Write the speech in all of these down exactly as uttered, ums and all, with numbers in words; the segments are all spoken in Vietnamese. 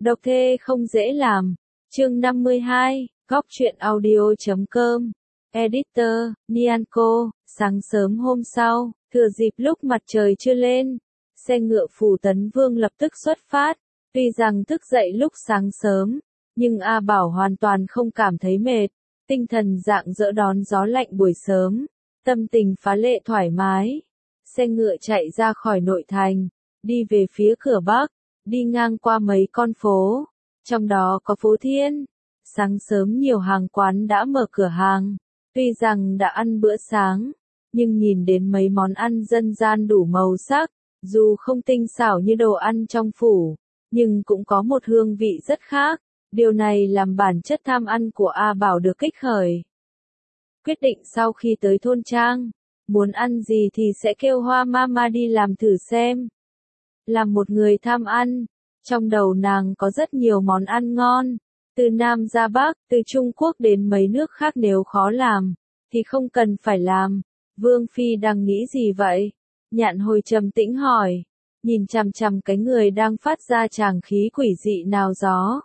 Độc thê không dễ làm. Chương năm mươi hai, góc truyện audio chấm com. Editor, Nyanko. Sáng sớm hôm sau, thừa dịp lúc mặt trời chưa lên, xe ngựa phủ Tấn Vương lập tức xuất phát. Tuy rằng thức dậy lúc sáng sớm, nhưng A Bảo hoàn toàn không cảm thấy mệt, tinh thần rạng rỡ đón gió lạnh buổi sớm, tâm tình phá lệ thoải mái. Xe ngựa chạy ra khỏi nội thành, đi về phía cửa Bắc, đi ngang qua mấy con phố, trong đó có phố Thiên. Sáng sớm nhiều hàng quán đã mở cửa hàng, tuy rằng đã ăn bữa sáng, nhưng nhìn đến mấy món ăn dân gian đủ màu sắc, dù không tinh xảo như đồ ăn trong phủ, nhưng cũng có một hương vị rất khác. Điều này làm bản chất tham ăn của A Bảo được kích khởi. Quyết định sau khi tới thôn trang, muốn ăn gì thì sẽ kêu Hoa Mama đi làm thử xem. Làm một người tham ăn, trong đầu nàng có rất nhiều món ăn ngon, từ Nam ra Bắc, từ Trung Quốc đến mấy nước khác nếu khó làm, thì không cần phải làm. Vương Phi đang nghĩ gì vậy? Nhạn Hồi trầm tĩnh hỏi, nhìn chằm chằm cái người đang phát ra tràng khí quỷ dị nào gió.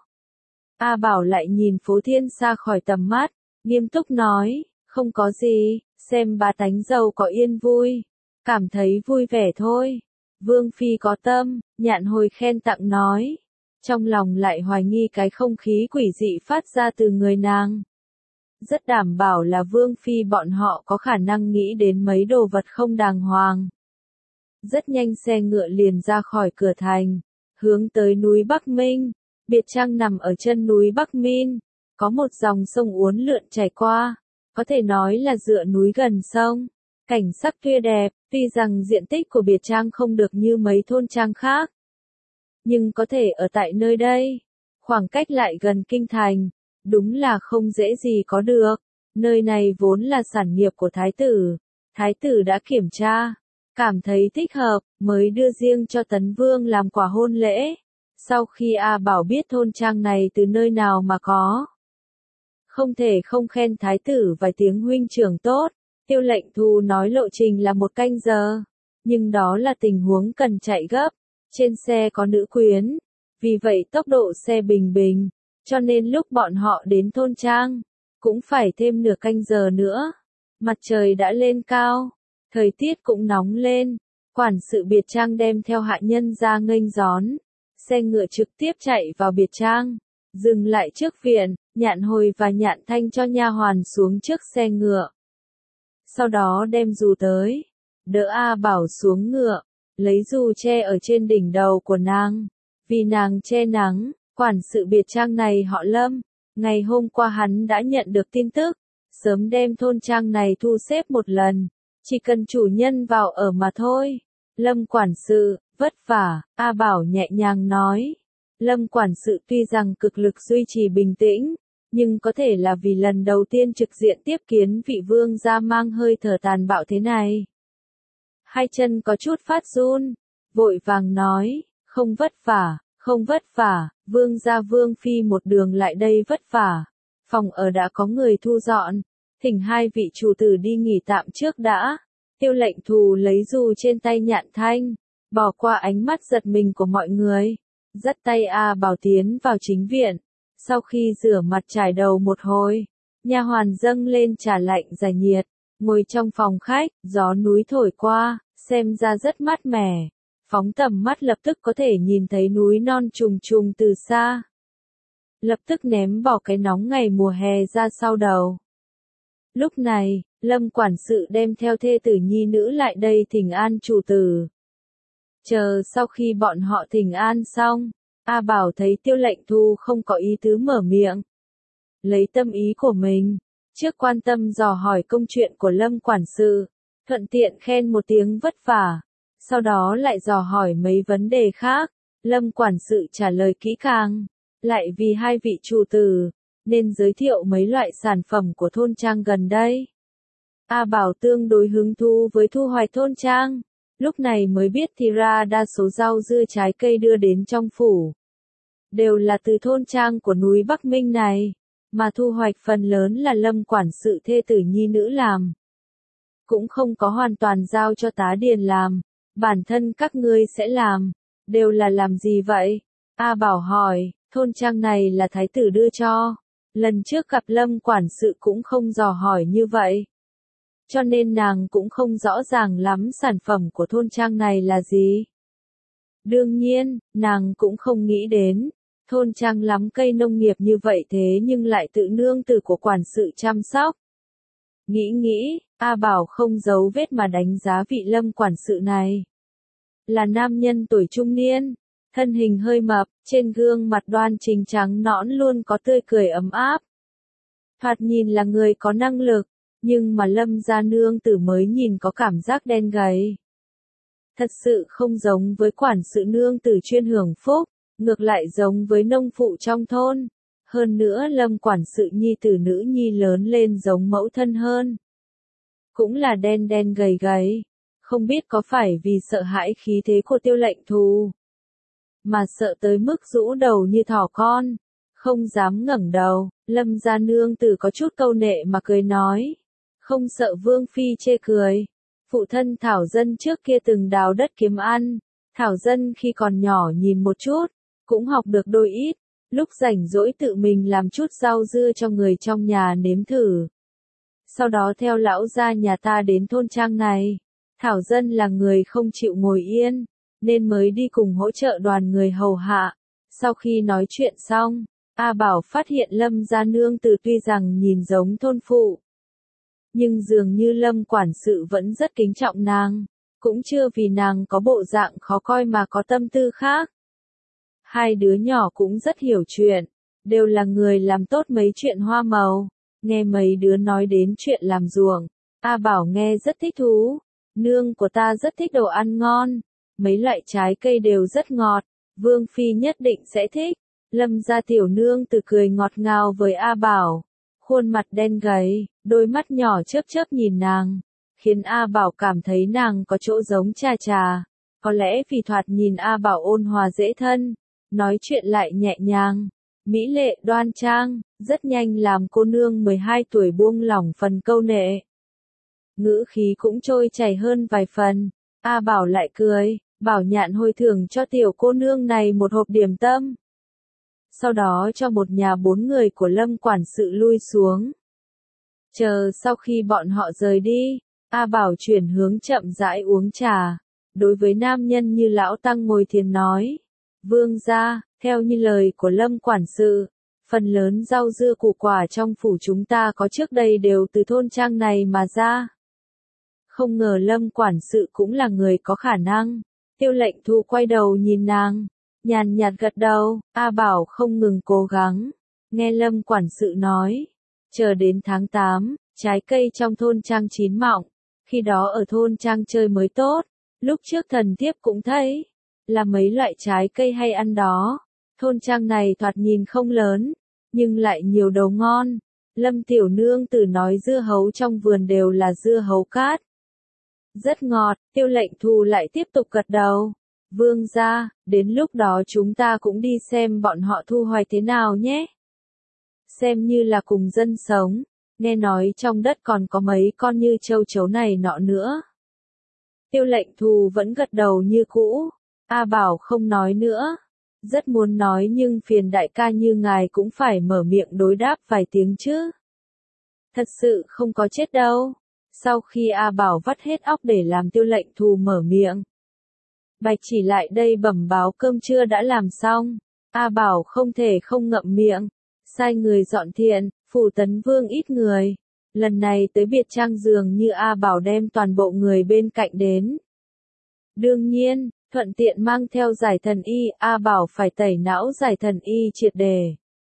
A Bảo lại nhìn phố Thiên xa khỏi tầm mắt, nghiêm túc nói, không có gì, xem bá tánh giàu có yên vui, cảm thấy vui vẻ thôi. Vương Phi có tâm, Nhạn Hồi khen tặng nói, trong lòng lại hoài nghi cái không khí quỷ dị phát ra từ người nàng. Rất đảm bảo là Vương Phi bọn họ có khả năng nghĩ đến mấy đồ vật không đàng hoàng. Rất nhanh xe ngựa liền ra khỏi cửa thành, hướng tới núi Bắc Minh. Biệt trang nằm ở chân núi Bắc Minh, có một dòng sông uốn lượn chảy qua, có thể nói là dựa núi gần sông. Cảnh sắc tươi đẹp, tuy rằng diện tích của biệt trang không được như mấy thôn trang khác, nhưng có thể ở tại nơi đây, khoảng cách lại gần kinh thành, đúng là không dễ gì có được. Nơi này vốn là sản nghiệp của thái tử, thái tử đã kiểm tra, cảm thấy thích hợp, mới đưa riêng cho Tấn Vương làm quà hôn lễ. Sau khi A Bảo biết thôn trang này từ nơi nào mà có, không thể không khen thái tử vài tiếng huynh trưởng tốt. Tiêu Lệnh Thù nói lộ trình là một canh giờ, nhưng đó là tình huống cần chạy gấp. Trên xe có nữ quyến, vì vậy tốc độ xe bình bình, cho nên lúc bọn họ đến thôn trang, cũng phải thêm nửa canh giờ nữa. Mặt trời đã lên cao, thời tiết cũng nóng lên, quản sự biệt trang đem theo hạ nhân ra nghênh đón. Xe ngựa trực tiếp chạy vào biệt trang, dừng lại trước viện, Nhạn Hồi và Nhạn Thanh cho nha hoàn xuống trước xe ngựa. Sau đó đem dù tới, đỡ A Bảo xuống ngựa, lấy dù che ở trên đỉnh đầu của nàng, vì nàng che nắng. Quản sự biệt trang này họ Lâm, ngày hôm qua hắn đã nhận được tin tức, sớm đem thôn trang này thu xếp một lần, chỉ cần chủ nhân vào ở mà thôi. Lâm quản sự, vất vả, A Bảo nhẹ nhàng nói. Lâm quản sự tuy rằng cực lực duy trì bình tĩnh, nhưng có thể là vì lần đầu tiên trực diện tiếp kiến vị vương gia mang hơi thở tàn bạo thế này. Hai chân có chút phát run, vội vàng nói, không vất vả, không vất vả, vương gia Vương Phi một đường lại đây vất vả. Phòng ở đã có người thu dọn, thỉnh hai vị chủ tử đi nghỉ tạm trước đã. Tiêu Lệnh Thù lấy dù trên tay Nhạn Thanh, bỏ qua ánh mắt giật mình của mọi người, dắt tay A Bảo tiến vào chính viện. Sau khi rửa mặt trải đầu một hồi, nha hoàn dâng lên trà lạnh giải nhiệt, ngồi trong phòng khách, gió núi thổi qua, xem ra rất mát mẻ. Phóng tầm mắt lập tức có thể nhìn thấy núi non trùng trùng từ xa. Lập tức ném bỏ cái nóng ngày mùa hè ra sau đầu. Lúc này, Lâm quản sự đem theo thê tử nhi nữ lại đây thỉnh an chủ tử. Chờ sau khi bọn họ thỉnh an xong, A Bảo thấy Tiêu Lệnh Thù không có ý tứ mở miệng. Lấy tâm ý của mình, trước quan tâm dò hỏi công chuyện của Lâm quản sự, thuận tiện khen một tiếng vất vả, sau đó lại dò hỏi mấy vấn đề khác. Lâm quản sự trả lời kỹ càng, lại vì hai vị chủ tử, nên giới thiệu mấy loại sản phẩm của thôn trang gần đây. A Bảo tương đối hứng thú với thu hoạch thôn trang, lúc này mới biết thì ra đa số rau dưa trái cây đưa đến trong phủ, đều là từ thôn trang của núi Bắc Minh này, mà thu hoạch phần lớn là Lâm quản sự thê tử nhi nữ làm. Cũng không có hoàn toàn giao cho tá điền làm, bản thân các ngươi sẽ làm, đều là làm gì vậy? A Bảo hỏi, thôn trang này là thái tử đưa cho. Lần trước gặp Lâm quản sự cũng không dò hỏi như vậy. Cho nên nàng cũng không rõ ràng lắm sản phẩm của thôn trang này là gì. Đương nhiên, nàng cũng không nghĩ đến, thôn trang lắm cây nông nghiệp như vậy thế nhưng lại tự nương tử của quản sự chăm sóc. Nghĩ nghĩ, A Bảo không giấu vết mà đánh giá vị Lâm quản sự này. Là nam nhân tuổi trung niên, thân hình hơi mập, trên gương mặt đoan chính trắng nõn luôn có tươi cười ấm áp. Thoạt nhìn là người có năng lực, nhưng mà Lâm gia nương tử mới nhìn có cảm giác đen gầy. Thật sự không giống với quản sự nương tử chuyên hưởng phúc, ngược lại giống với nông phụ trong thôn. Hơn nữa Lâm quản sự nhi tử nữ nhi lớn lên giống mẫu thân hơn. Cũng là đen đen gầy gầy, không biết có phải vì sợ hãi khí thế của Tiêu Lệnh Thù, mà sợ tới mức rũ đầu như thỏ con, không dám ngẩng đầu. Lâm gia nương tử có chút câu nệ mà cười nói, không sợ Vương phi chê cười. Phụ thân Thảo Dân trước kia từng đào đất kiếm ăn, Thảo Dân khi còn nhỏ nhìn một chút, cũng học được đôi ít, lúc rảnh rỗi tự mình làm chút rau dưa cho người trong nhà nếm thử. Sau đó theo lão gia nhà ta đến thôn trang này, Thảo Dân là người không chịu ngồi yên, nên mới đi cùng hỗ trợ đoàn người hầu hạ. Sau khi nói chuyện xong, A Bảo phát hiện Lâm gia nương tử tuy rằng nhìn giống thôn phụ, nhưng dường như Lâm quản sự vẫn rất kính trọng nàng, cũng chưa vì nàng có bộ dạng khó coi mà có tâm tư khác. Hai đứa nhỏ cũng rất hiểu chuyện, đều là người làm tốt mấy chuyện hoa màu, nghe mấy đứa nói đến chuyện làm ruộng, A Bảo nghe rất thích thú, nương của ta rất thích đồ ăn ngon, mấy loại trái cây đều rất ngọt, Vương phi nhất định sẽ thích. Lâm gia tiểu nương tử cười ngọt ngào với A Bảo, khuôn mặt đen gầy, đôi mắt nhỏ chớp chớp nhìn nàng, khiến A Bảo cảm thấy nàng có chỗ giống Trà Trà. Có lẽ vì thoạt nhìn A Bảo ôn hòa dễ thân, nói chuyện lại nhẹ nhàng, mỹ lệ đoan trang, rất nhanh làm cô nương mười hai tuổi buông lỏng phần câu nệ. Ngữ khí cũng trôi chảy hơn vài phần, A Bảo lại cười, bảo nhạn hồi thưởng cho tiểu cô nương này một hộp điểm tâm. Sau đó cho một nhà bốn người của Lâm quản sự lui xuống. Chờ sau khi bọn họ rời đi, A Bảo chuyển hướng chậm rãi uống trà. Đối với nam nhân như lão tăng ngồi thiền nói, vương gia, theo như lời của Lâm quản sự, phần lớn rau dưa củ quả trong phủ chúng ta có trước đây đều từ thôn trang này mà ra. Không ngờ Lâm quản sự cũng là người có khả năng. Tiêu Lệnh Thù quay đầu nhìn nàng, nhàn nhạt gật đầu. A Bảo không ngừng cố gắng, nghe Lâm quản sự nói, chờ đến tháng tám, trái cây trong thôn trang chín mọng, khi đó ở thôn trang chơi mới tốt. Lúc trước thần thiếp cũng thấy, là mấy loại trái cây hay ăn đó. Thôn trang này thoạt nhìn không lớn, nhưng lại nhiều đồ ngon. Lâm tiểu nương tử nói dưa hấu trong vườn đều là dưa hấu cát. Rất ngọt. Tiêu Lệnh Thù lại tiếp tục gật đầu. Vương gia, đến lúc đó chúng ta cũng đi xem bọn họ thu hoạch thế nào nhé. Xem như là cùng dân sống, nghe nói trong đất còn có mấy con như châu chấu này nọ nữa. Tiêu Lệnh Thù vẫn gật đầu như cũ. A Bảo không nói nữa. Rất muốn nói nhưng phiền đại ca như ngài cũng phải mở miệng đối đáp vài tiếng chứ. Thật sự không có chết đâu. Sau khi A Bảo vắt hết óc để làm Tiêu Lệnh Thù mở miệng, Bạch Chỉ lại đây bẩm báo cơm trưa đã làm xong. A Bảo không thể không ngậm miệng, sai người dọn thiện, phủ Tấn Vương ít người. Lần này tới biệt trang dường như A Bảo đem toàn bộ người bên cạnh đến. Đương nhiên, thuận tiện mang theo giải thần y, A Bảo phải tẩy não giải thần y triệt đề.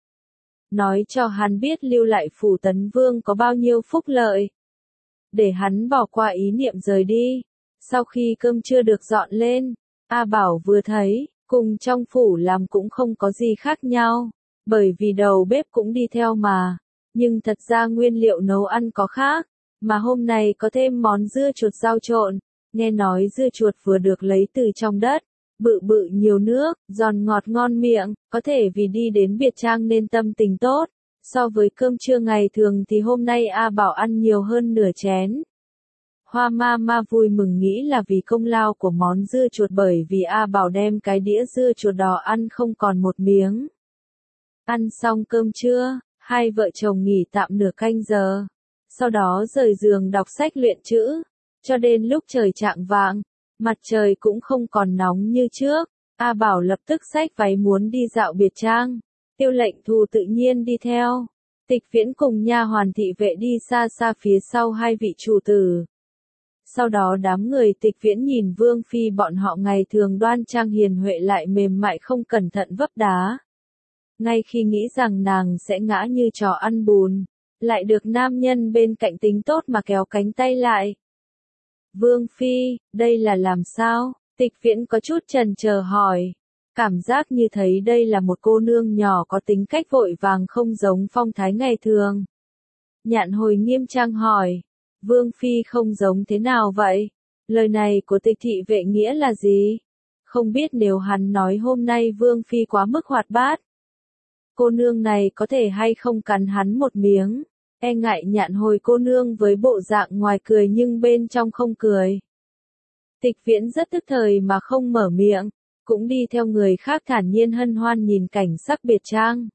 Nói cho hắn biết lưu lại phủ Tấn Vương có bao nhiêu phúc lợi, để hắn bỏ qua ý niệm rời đi. Sau khi cơm trưa được dọn lên, A Bảo vừa thấy, cùng trong phủ làm cũng không có gì khác nhau, bởi vì đầu bếp cũng đi theo mà. Nhưng thật ra nguyên liệu nấu ăn có khác, mà hôm nay có thêm món dưa chuột rau trộn. Nghe nói dưa chuột vừa được lấy từ trong đất, bự bự nhiều nước, giòn ngọt ngon miệng, có thể vì đi đến biệt trang nên tâm tình tốt. So với cơm trưa ngày thường thì hôm nay A Bảo ăn nhiều hơn nửa chén. Hoa ma ma vui mừng nghĩ là vì công lao của món dưa chuột, bởi vì A Bảo đem cái đĩa dưa chuột đỏ ăn không còn một miếng. Ăn xong cơm trưa, hai vợ chồng nghỉ tạm nửa canh giờ. Sau đó rời giường đọc sách luyện chữ. Cho đến lúc trời chạng vạng, mặt trời cũng không còn nóng như trước. A Bảo lập tức xách váy muốn đi dạo biệt trang. Tiêu Lệnh Thù tự nhiên đi theo. Tịch Viễn cùng nha hoàn thị vệ đi xa xa phía sau hai vị chủ tử. Sau đó đám người Tịch Viễn nhìn Vương Phi bọn họ ngày thường đoan trang hiền huệ lại mềm mại không cẩn thận vấp đá. Ngay khi nghĩ rằng nàng sẽ ngã như trò ăn bùn, lại được nam nhân bên cạnh tính tốt mà kéo cánh tay lại. Vương Phi, đây là làm sao? Tịch Viễn có chút chần chờ hỏi. Cảm giác như thấy đây là một cô nương nhỏ có tính cách vội vàng không giống phong thái ngày thường. Nhạn Hồi nghiêm trang hỏi. Vương Phi không giống thế nào vậy? Lời này của Tịch thị vệ nghĩa là gì? Không biết nếu hắn nói hôm nay Vương Phi quá mức hoạt bát. Cô nương này có thể hay không cắn hắn một miếng. E ngại Nhạn Hồi cô nương với bộ dạng ngoài cười nhưng bên trong không cười. Tịch Viễn rất tức thời mà không mở miệng, cũng đi theo người khác thản nhiên hân hoan nhìn cảnh sắc biệt trang.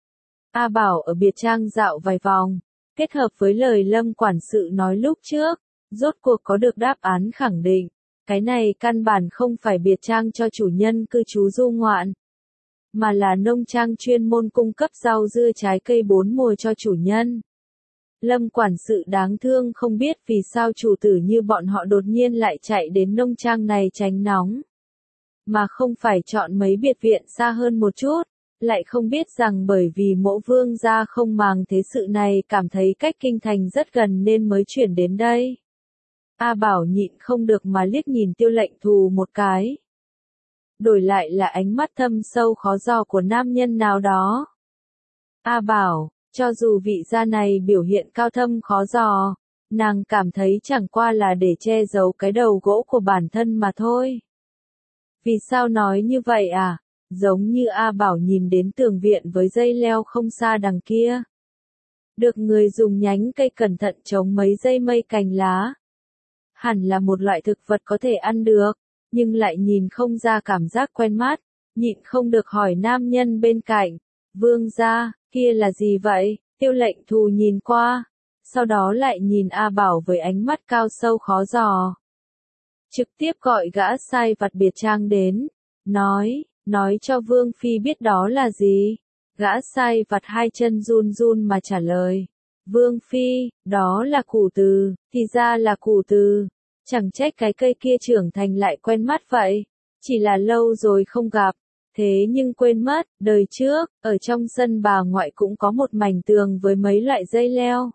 A Bảo ở biệt trang dạo vài vòng, kết hợp với lời Lâm quản sự nói lúc trước, rốt cuộc có được đáp án khẳng định, cái này căn bản không phải biệt trang cho chủ nhân cư trú du ngoạn, mà là nông trang chuyên môn cung cấp rau dưa trái cây bốn mùa cho chủ nhân. Lâm quản sự đáng thương không biết vì sao chủ tử như bọn họ đột nhiên lại chạy đến nông trang này tránh nóng. Mà không phải chọn mấy biệt viện xa hơn một chút, lại không biết rằng bởi vì mẫu vương gia không màng thế sự này cảm thấy cách kinh thành rất gần nên mới chuyển đến đây. A Bảo nhịn không được mà liếc nhìn Tiêu Lệnh Thù một cái. Đổi lại là ánh mắt thâm sâu khó dò của nam nhân nào đó. A Bảo, cho dù vị gia này biểu hiện cao thâm khó dò, nàng cảm thấy chẳng qua là để che giấu cái đầu gỗ của bản thân mà thôi. Vì sao nói như vậy à? Giống như A Bảo nhìn đến tường viện với dây leo không xa đằng kia. Được người dùng nhánh cây cẩn thận chống mấy dây mây cành lá. Hẳn là một loại thực vật có thể ăn được, nhưng lại nhìn không ra cảm giác quen mắt, nhịn không được hỏi nam nhân bên cạnh. Vương gia, kia là gì vậy? Tiêu Lệnh Thù nhìn qua, sau đó lại nhìn A Bảo với ánh mắt cao sâu khó dò. Trực tiếp gọi gã sai vặt biệt trang đến, nói, nói cho Vương Phi biết đó là gì. Gã sai vặt hai chân run run mà trả lời. Vương Phi, đó là củ từ, thì ra là củ từ. Chẳng trách cái cây kia trưởng thành lại quen mắt vậy. Chỉ là lâu rồi không gặp. Thế nhưng quên mất, đời trước, ở trong sân bà ngoại cũng có một mảnh tường với mấy loại dây leo.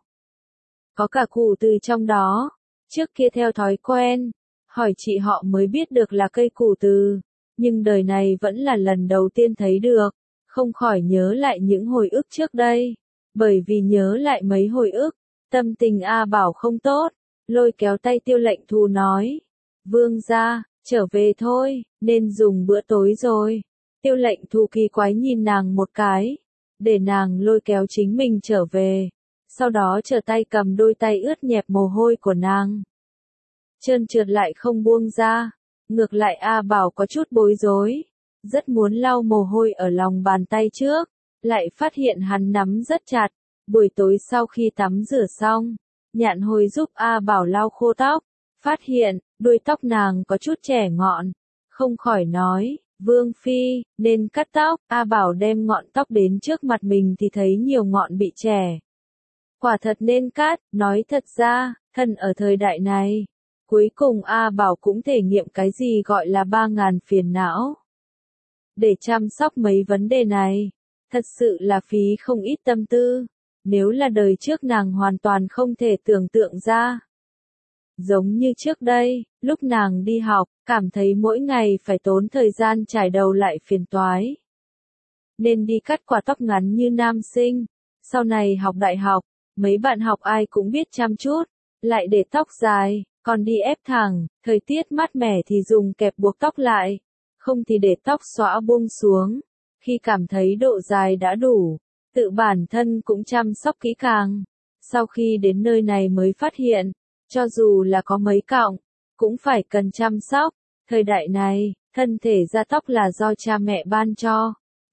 Có cả củ từ trong đó. Trước kia theo thói quen, hỏi chị họ mới biết được là cây củ từ. Nhưng đời này vẫn là lần đầu tiên thấy được. Không khỏi nhớ lại những hồi ức trước đây. Bởi vì nhớ lại mấy hồi ức, tâm tình A Bảo không tốt, lôi kéo tay Tiêu Lệnh Thù nói. Vương gia, trở về thôi, nên dùng bữa tối rồi. Tiêu Lệnh Thù kỳ quái nhìn nàng một cái, để nàng lôi kéo chính mình trở về. Sau đó trở tay cầm đôi tay ướt nhẹp mồ hôi của nàng. Trơn trượt lại không buông ra, ngược lại A Bảo có chút bối rối, rất muốn lau mồ hôi ở lòng bàn tay trước. Lại phát hiện hắn nắm rất chặt. Buổi tối sau khi tắm rửa xong, Nhạn Hồi giúp A Bảo lau khô tóc, phát hiện, đuôi tóc nàng có chút trẻ ngọn, không khỏi nói, Vương Phi, nên cắt tóc. A Bảo đem ngọn tóc đến trước mặt mình thì thấy nhiều ngọn bị trẻ. Quả thật nên cắt, nói thật ra, thân ở thời đại này, cuối cùng A Bảo cũng thể nghiệm cái gì gọi là ba ngàn phiền não. Để chăm sóc mấy vấn đề này. Thật sự là phí không ít tâm tư, nếu là đời trước nàng hoàn toàn không thể tưởng tượng ra. Giống như trước đây, lúc nàng đi học, cảm thấy mỗi ngày phải tốn thời gian trải đầu lại phiền toái. Nên đi cắt quả tóc ngắn như nam sinh, sau này học đại học, mấy bạn học ai cũng biết chăm chút, lại để tóc dài, còn đi ép thẳng, thời tiết mát mẻ thì dùng kẹp buộc tóc lại, không thì để tóc xõa buông xuống. Khi cảm thấy độ dài đã đủ, tự bản thân cũng chăm sóc kỹ càng. Sau khi đến nơi này mới phát hiện, cho dù là có mấy cọng, cũng phải cần chăm sóc. Thời đại này, thân thể da tóc là do cha mẹ ban cho.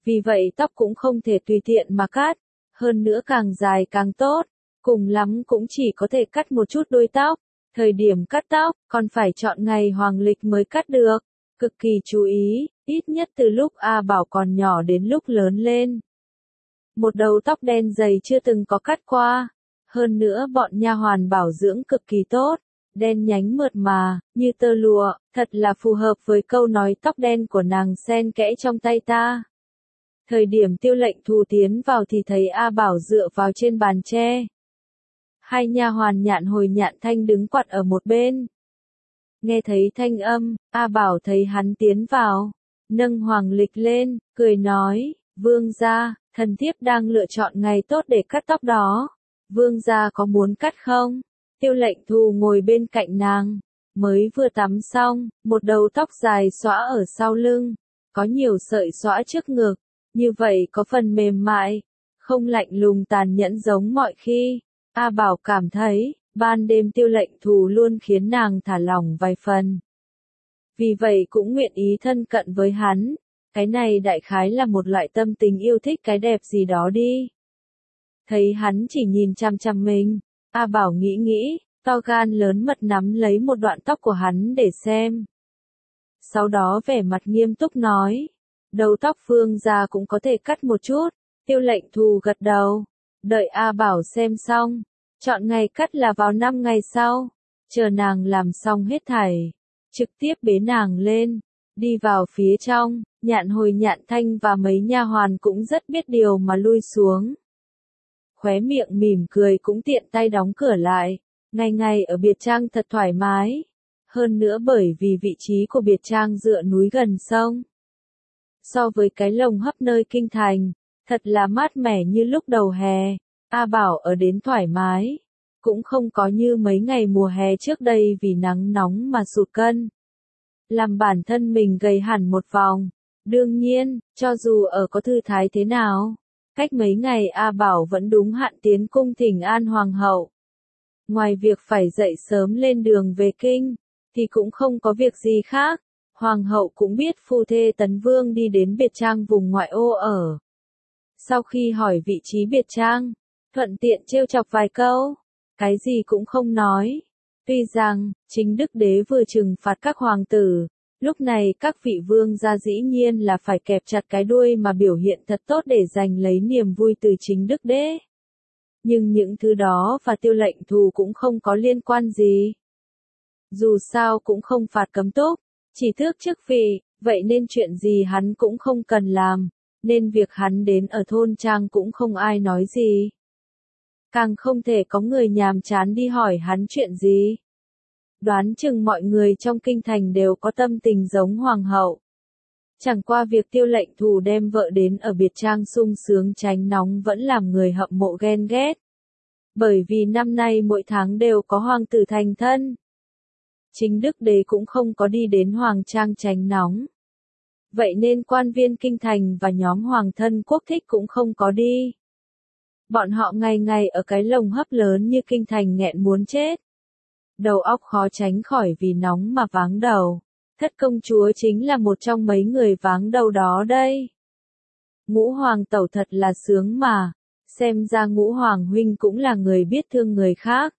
Vì vậy tóc cũng không thể tùy tiện mà cắt, hơn nữa càng dài càng tốt, cùng lắm cũng chỉ có thể cắt một chút đuôi tóc. Thời điểm cắt tóc, còn phải chọn ngày hoàng lịch mới cắt được, cực kỳ chú ý, ít nhất từ lúc A Bảo còn nhỏ đến lúc lớn lên. Một đầu tóc đen dày chưa từng có cắt qua, hơn nữa bọn nha hoàn bảo dưỡng cực kỳ tốt, đen nhánh mượt mà, như tơ lụa, thật là phù hợp với câu nói tóc đen của nàng xen kẽ trong tay ta. Thời điểm Tiêu Lệnh Thù tiến vào thì thấy A Bảo dựa vào trên bàn tre. Hai nha hoàn Nhạn Hồi Nhạn Thanh đứng quạt ở một bên. Nghe thấy thanh âm, A Bảo thấy hắn tiến vào, nâng hoàng lịch lên, cười nói, vương gia, thần thiếp đang lựa chọn ngày tốt để cắt tóc đó. Vương gia có muốn cắt không? Tiêu Lệnh Thù ngồi bên cạnh nàng, mới vừa tắm xong, một đầu tóc dài xõa ở sau lưng, có nhiều sợi xõa trước ngực, như vậy có phần mềm mại, không lạnh lùng tàn nhẫn giống mọi khi. A Bảo cảm thấy, ban đêm Tiêu Lệnh Thù luôn khiến nàng thả lỏng vài phần. Vì vậy cũng nguyện ý thân cận với hắn, cái này đại khái là một loại tâm tình yêu thích cái đẹp gì đó đi. Thấy hắn chỉ nhìn chăm chăm mình, A Bảo nghĩ nghĩ, to gan lớn mật nắm lấy một đoạn tóc của hắn để xem. Sau đó vẻ mặt nghiêm túc nói, đầu tóc vương gia cũng có thể cắt một chút. Tiêu Lệnh Thù gật đầu, đợi A Bảo xem xong, chọn ngày cắt là vào năm ngày sau, chờ nàng làm xong hết thảy, trực tiếp bế nàng lên, đi vào phía trong. Nhạn Hồi Nhạn Thanh và mấy nha hoàn cũng rất biết điều mà lui xuống. Khóe miệng mỉm cười cũng tiện tay đóng cửa lại, ngày ngày ở biệt trang thật thoải mái, hơn nữa bởi vì vị trí của biệt trang dựa núi gần sông. So với cái lồng hấp nơi kinh thành, thật là mát mẻ như lúc đầu hè, A Bảo ở đến thoải mái, cũng không có như mấy ngày mùa hè trước đây vì nắng nóng mà sụt cân. Làm bản thân mình gầy hẳn một vòng, đương nhiên, cho dù ở có thư thái thế nào, cách mấy ngày A Bảo vẫn đúng hạn tiến cung thỉnh an hoàng hậu. Ngoài việc phải dậy sớm lên đường về kinh, thì cũng không có việc gì khác. Hoàng hậu cũng biết phu thê Tấn Vương đi đến biệt trang vùng ngoại ô ở. Sau khi hỏi vị trí biệt trang, thuận tiện trêu chọc vài câu, cái gì cũng không nói. Tuy rằng, chính đức đế vừa trừng phạt các hoàng tử, lúc này các vị vương gia dĩ nhiên là phải kẹp chặt cái đuôi mà biểu hiện thật tốt để giành lấy niềm vui từ chính đức đế. Nhưng những thứ đó và Tiêu Lệnh Thù cũng không có liên quan gì. Dù sao cũng không phạt cấm túc, chỉ thước chức vị, vậy nên chuyện gì hắn cũng không cần làm, nên việc hắn đến ở thôn trang cũng không ai nói gì. Càng không thể có người nhàm chán đi hỏi hắn chuyện gì. Đoán chừng mọi người trong kinh thành đều có tâm tình giống hoàng hậu. Chẳng qua việc Tiêu Lệnh Thù đem vợ đến ở biệt trang sung sướng tránh nóng vẫn làm người hâm mộ ghen ghét. Bởi vì năm nay mỗi tháng đều có hoàng tử thành thân. Chính đức đế cũng không có đi đến hoàng trang tránh nóng. Vậy nên quan viên kinh thành và nhóm hoàng thân quốc thích cũng không có đi. Bọn họ ngày ngày ở cái lồng hấp lớn như kinh thành nghẹn muốn chết. Đầu óc khó tránh khỏi vì nóng mà váng đầu. Thất công chúa chính là một trong mấy người váng đầu đó đây. Ngũ hoàng tẩu thật là sướng mà, xem ra ngũ hoàng huynh cũng là người biết thương người khác.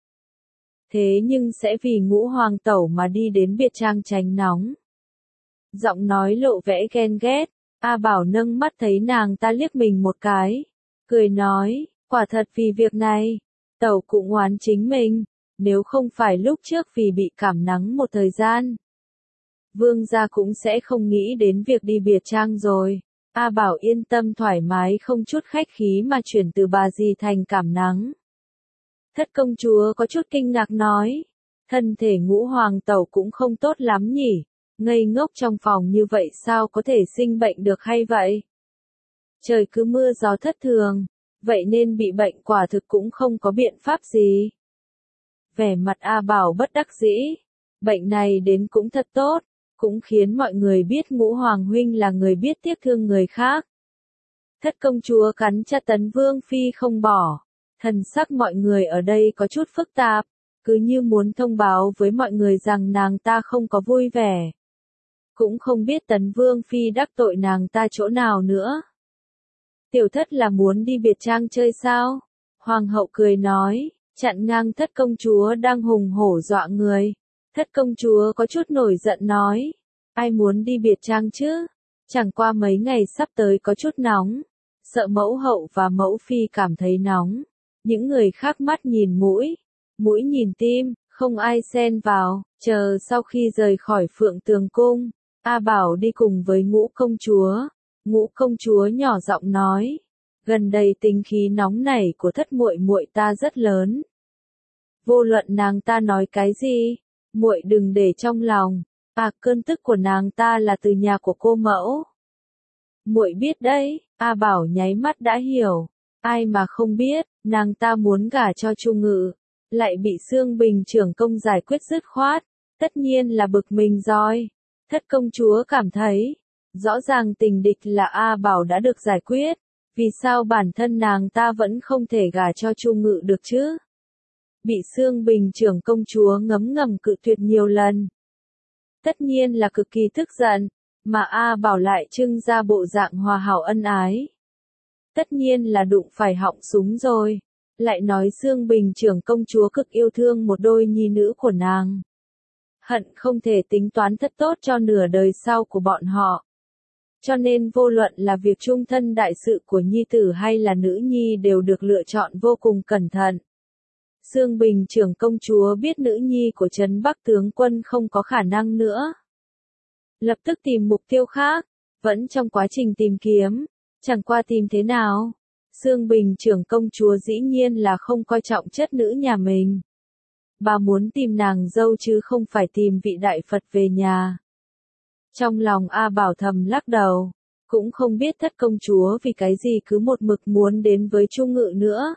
Thế nhưng sẽ vì ngũ hoàng tẩu mà đi đến biệt trang tránh nóng. Giọng nói lộ vẻ ghen ghét, A Bảo nâng mắt thấy nàng ta liếc mình một cái, cười nói, quả thật vì việc này, tẩu cũng oán chính mình, nếu không phải lúc trước vì bị cảm nắng một thời gian. Vương gia cũng sẽ không nghĩ đến việc đi biệt trang rồi. A Bảo yên tâm thoải mái không chút khách khí mà chuyển từ bà dì thành cảm nắng. Thất công chúa có chút kinh ngạc nói, thân thể ngũ hoàng tẩu cũng không tốt lắm nhỉ, ngây ngốc trong phòng như vậy sao có thể sinh bệnh được hay vậy? Trời cứ mưa gió thất thường, vậy nên bị bệnh quả thực cũng không có biện pháp gì. Vẻ mặt A Bảo bất đắc dĩ, bệnh này đến cũng thật tốt, cũng khiến mọi người biết ngũ hoàng huynh là người biết tiếc thương người khác. Thất công chúa cắn chặt Tấn Vương Phi không bỏ, thần sắc mọi người ở đây có chút phức tạp, cứ như muốn thông báo với mọi người rằng nàng ta không có vui vẻ. Cũng không biết Tấn Vương Phi đắc tội nàng ta chỗ nào nữa. Tiểu thất là muốn đi biệt trang chơi sao? Hoàng hậu cười nói, chặn ngang thất công chúa đang hùng hổ dọa người. Thất công chúa có chút nổi giận nói, ai muốn đi biệt trang chứ? Chẳng qua mấy ngày sắp tới có chút nóng. Sợ mẫu hậu và mẫu phi cảm thấy nóng. Những người khác mắt nhìn mũi, mũi nhìn tim, không ai xen vào, chờ sau khi rời khỏi Phượng Tường Cung. A Bảo đi cùng với Ngũ công chúa. Ngũ công chúa nhỏ giọng nói, gần đây tính khí nóng nảy của thất muội muội ta rất lớn. Vô luận nàng ta nói cái gì, muội đừng để trong lòng. À, cơn tức của nàng ta là từ nhà của cô mẫu. Muội biết đấy. A Bảo nháy mắt đã hiểu. Ai mà không biết, nàng ta muốn gả cho Chu Ngự, lại bị Xương Bình trưởng công giải quyết dứt khoát, tất nhiên là bực mình rồi. Thất công chúa cảm thấy, rõ ràng tình địch là A Bảo đã được giải quyết, vì sao bản thân nàng ta vẫn không thể gả cho Chu Ngự được chứ? Bị Xương Bình trưởng công chúa ngấm ngầm cự tuyệt nhiều lần. Tất nhiên là cực kỳ tức giận, mà A Bảo lại trưng ra bộ dạng hòa hảo ân ái. Tất nhiên là đụng phải họng súng rồi. Lại nói Xương Bình trưởng công chúa cực yêu thương một đôi nhi nữ của nàng. Hận không thể tính toán thật tốt cho nửa đời sau của bọn họ. Cho nên vô luận là việc trung thân đại sự của nhi tử hay là nữ nhi đều được lựa chọn vô cùng cẩn thận. Xương Bình trưởng công chúa biết nữ nhi của Trấn Bắc tướng quân không có khả năng nữa. Lập tức tìm mục tiêu khác, vẫn trong quá trình tìm kiếm, chẳng qua tìm thế nào. Xương Bình trưởng công chúa dĩ nhiên là không coi trọng chất nữ nhà mình. Bà muốn tìm nàng dâu chứ không phải tìm vị đại Phật về nhà. Trong lòng A Bảo thầm lắc đầu, cũng không biết thất công chúa vì cái gì cứ một mực muốn đến với Chu Ngự nữa.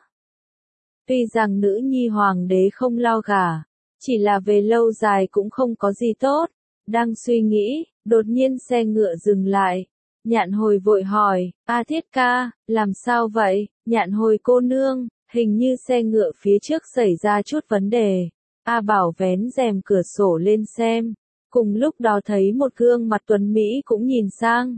Tuy rằng nữ nhi hoàng đế không lo gả, chỉ là về lâu dài cũng không có gì tốt. Đang suy nghĩ, đột nhiên xe ngựa dừng lại. Nhạn Hồi vội hỏi, A Thiết ca, làm sao vậy? Nhạn Hồi cô nương, hình như xe ngựa phía trước xảy ra chút vấn đề. A Bảo vén rèm cửa sổ lên xem, cùng lúc đó thấy một gương mặt tuấn Mỹ cũng nhìn sang.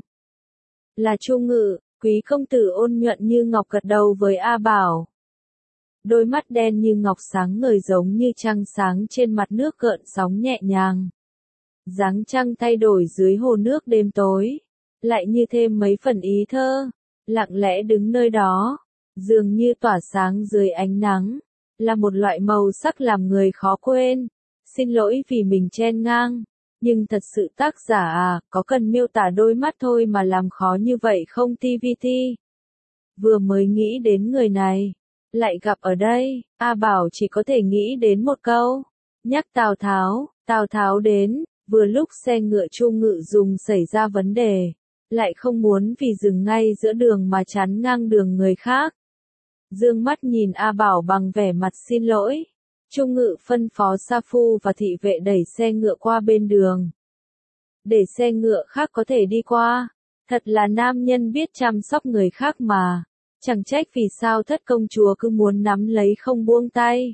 Là Chu Ngự, quý công tử ôn nhuận như ngọc gật đầu với A Bảo. Đôi mắt đen như ngọc sáng ngời giống như trăng sáng trên mặt nước gợn sóng nhẹ nhàng. Dáng trăng thay đổi dưới hồ nước đêm tối, lại như thêm mấy phần ý thơ, lặng lẽ đứng nơi đó, dường như tỏa sáng dưới ánh nắng, là một loại màu sắc làm người khó quên. Xin lỗi vì mình chen ngang, nhưng thật sự tác giả à, có cần miêu tả đôi mắt thôi mà làm khó như vậy không ti vi ti. Vừa mới nghĩ đến người này, lại gặp ở đây, A Bảo chỉ có thể nghĩ đến một câu, nhắc Tào Tháo. Tào Tháo đến, vừa lúc xe ngựa Chu Ngự dùng xảy ra vấn đề, lại không muốn vì dừng ngay giữa đường mà chắn ngang đường người khác. Dương mắt nhìn A Bảo bằng vẻ mặt xin lỗi. Chu Ngự phân phó sa phu và thị vệ đẩy xe ngựa qua bên đường, để xe ngựa khác có thể đi qua. Thật là nam nhân biết chăm sóc người khác mà. Chẳng trách vì sao thất công chúa cứ muốn nắm lấy không buông tay.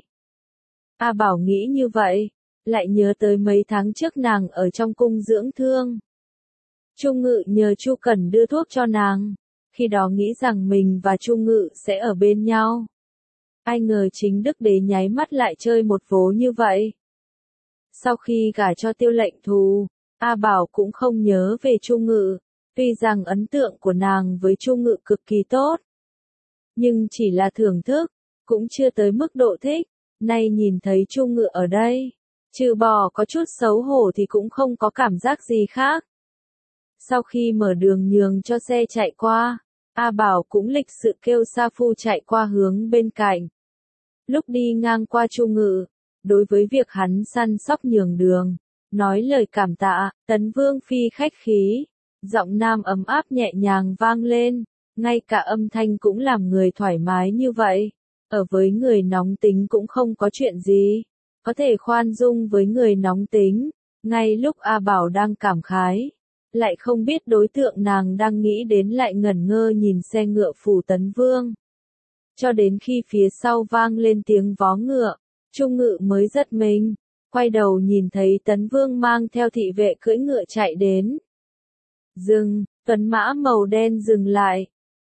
A Bảo nghĩ như vậy, lại nhớ tới mấy tháng trước nàng ở trong cung dưỡng thương. Chu Ngự nhờ Chu Cẩn đưa thuốc cho nàng, khi đó nghĩ rằng mình và Chu Ngự sẽ ở bên nhau. Ai ngờ chính đức đế nháy mắt lại chơi một vố như vậy. Sau khi gả cho Tiêu Lệnh Thù, A Bảo cũng không nhớ về Chu Ngự, tuy rằng ấn tượng của nàng với Chu Ngự cực kỳ tốt. Nhưng chỉ là thưởng thức, cũng chưa tới mức độ thích. Nay nhìn thấy Chu Ngự ở đây, trừ bỏ có chút xấu hổ thì cũng không có cảm giác gì khác. Sau khi mở đường nhường cho xe chạy qua, A Bảo cũng lịch sự kêu sa phu chạy qua hướng bên cạnh. Lúc đi ngang qua Chu Ngự, đối với việc hắn săn sóc nhường đường, nói lời cảm tạ, Tấn Vương phi khách khí, giọng nam ấm áp nhẹ nhàng vang lên, ngay cả âm thanh cũng làm người thoải mái như vậy. Ở với người nóng tính cũng không có chuyện gì, có thể khoan dung với người nóng tính. Ngay lúc A Bảo đang cảm khái, lại không biết đối tượng nàng đang nghĩ đến lại ngẩn ngơ nhìn xe ngựa phủ Tấn Vương. Cho đến khi phía sau vang lên tiếng vó ngựa, Chu Ngự mới giật mình, quay đầu nhìn thấy Tấn Vương mang theo thị vệ cưỡi ngựa chạy đến. Dừng, tuấn mã màu đen dừng lại,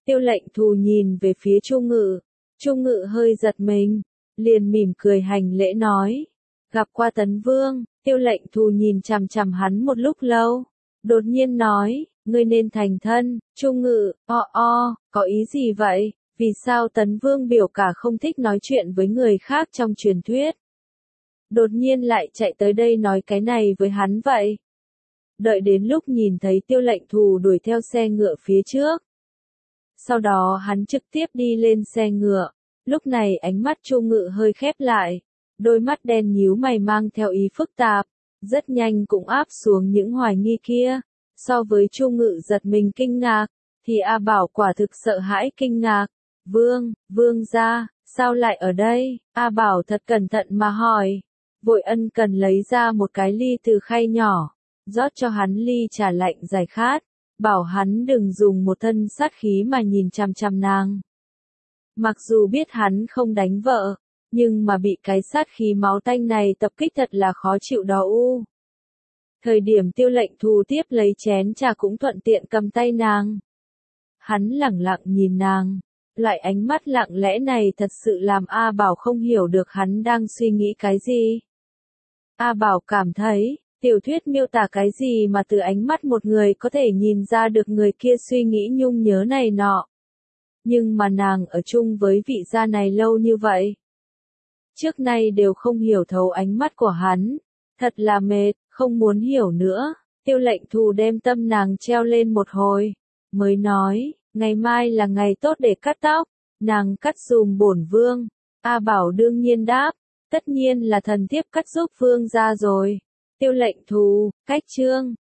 Tiêu lệnh thù nhìn về phía Chu Ngự. Chu Ngự hơi giật mình, liền mỉm cười hành lễ nói. Gặp qua Tấn Vương. Tiêu lệnh thù nhìn chằm chằm hắn một lúc lâu. Đột nhiên nói, ngươi nên thành thân. Chu Ngự, o o, có ý gì vậy? Vì sao Tấn Vương biểu cả không thích nói chuyện với người khác trong truyền thuyết? Đột nhiên lại chạy tới đây nói cái này với hắn vậy? Đợi đến lúc nhìn thấy tiêu lệnh thù đuổi theo xe ngựa phía trước. Sau đó hắn trực tiếp đi lên xe ngựa. Lúc này ánh mắt Chu Ngự hơi khép lại. Đôi mắt đen nhíu mày mang theo ý phức tạp. Rất nhanh cũng áp xuống những hoài nghi kia. So với Chu Ngự giật mình kinh ngạc, thì A Bảo quả thực sợ hãi kinh ngạc. Vương, vương gia, sao lại ở đây? A Bảo thật cẩn thận mà hỏi. Vội ân cần lấy ra một cái ly từ khay nhỏ. Rót cho hắn ly trà lạnh giải khát. Bảo hắn đừng dùng một thân sát khí mà nhìn chằm chằm nàng. Mặc dù biết hắn không đánh vợ, nhưng mà bị cái sát khí máu tanh này tập kích thật là khó chịu đó u. Thời điểm tiêu lệnh thù tiếp lấy chén trà cũng thuận tiện cầm tay nàng. Hắn lẳng lặng nhìn nàng. Loại ánh mắt lặng lẽ này thật sự làm A Bảo không hiểu được hắn đang suy nghĩ cái gì. A Bảo cảm thấy, tiểu thuyết miêu tả cái gì mà từ ánh mắt một người có thể nhìn ra được người kia suy nghĩ nhung nhớ này nọ. Nhưng mà nàng ở chung với vị gia này lâu như vậy. Trước nay đều không hiểu thấu ánh mắt của hắn. Thật là mệt, không muốn hiểu nữa. Tiêu lệnh thù đem tâm nàng treo lên một hồi. Mới nói, ngày mai là ngày tốt để cắt tóc. Nàng cắt dùm bổn vương. A Bảo đương nhiên đáp. Tất nhiên là thần thiếp cắt giúp vương gia rồi. Tiêu lệnh thù, cách chương.